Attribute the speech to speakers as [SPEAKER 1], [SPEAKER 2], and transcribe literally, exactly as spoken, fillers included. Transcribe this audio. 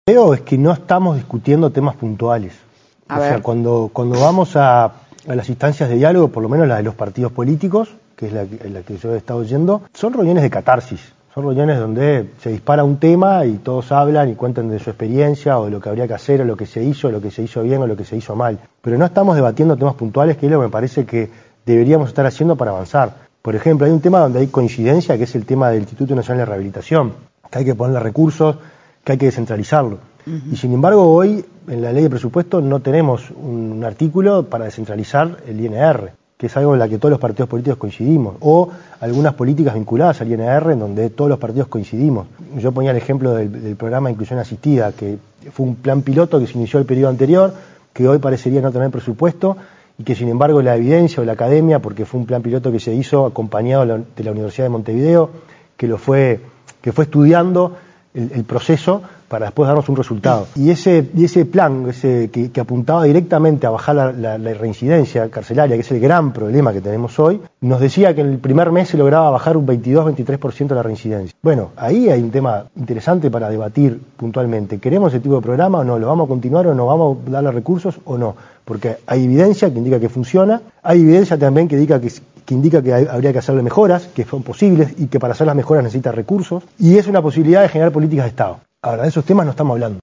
[SPEAKER 1] Veo es que no estamos discutiendo temas puntuales.
[SPEAKER 2] A
[SPEAKER 1] o
[SPEAKER 2] ver.
[SPEAKER 1] sea, cuando, cuando vamos a, a las instancias de diálogo, por lo menos las de los partidos políticos, que es la, la que yo he estado yendo, son reuniones de catarsis. Son reuniones donde se dispara un tema y todos hablan y cuentan de su experiencia o de lo que habría que hacer o lo que se hizo, o lo que se hizo bien o lo que se hizo mal. Pero no estamos debatiendo temas puntuales, que es lo que me parece que deberíamos estar haciendo para avanzar. Por ejemplo, hay un tema donde hay coincidencia, que es el tema del Instituto Nacional de Rehabilitación, que hay que ponerle recursos, que hay que descentralizarlo. Uh-huh. Y sin embargo, hoy en la ley de presupuesto no tenemos un, un artículo para descentralizar el I N R, que es algo en la que todos los partidos políticos coincidimos, o algunas políticas vinculadas al I N R en donde todos los partidos coincidimos. Yo ponía el ejemplo del, del programa de inclusión asistida, que fue un plan piloto que se inició el periodo anterior, que hoy parecería no tener presupuesto, y que sin embargo la evidencia o la academia, porque fue un plan piloto que se hizo acompañado de la, de la Universidad de Montevideo, que lo fue, que fue estudiando el, el proceso para después darnos un resultado. Y ese, y ese plan ese que, que apuntaba directamente a bajar la, la, la reincidencia carcelaria, que es el gran problema que tenemos hoy, nos decía que en el primer mes se lograba bajar un veintidós a veintitrés por ciento de la reincidencia. Bueno, ahí hay un tema interesante para debatir puntualmente. ¿Queremos ese tipo de programa o no? ¿Lo vamos a continuar o no? ¿Vamos a darle recursos o no? Porque hay evidencia que indica que funciona, hay evidencia también que indica que, que indica que hay, habría que hacerle mejoras, que son posibles y que para hacer las mejoras necesita recursos, y es una posibilidad de generar políticas de Estado. Ahora, de esos temas no estamos hablando.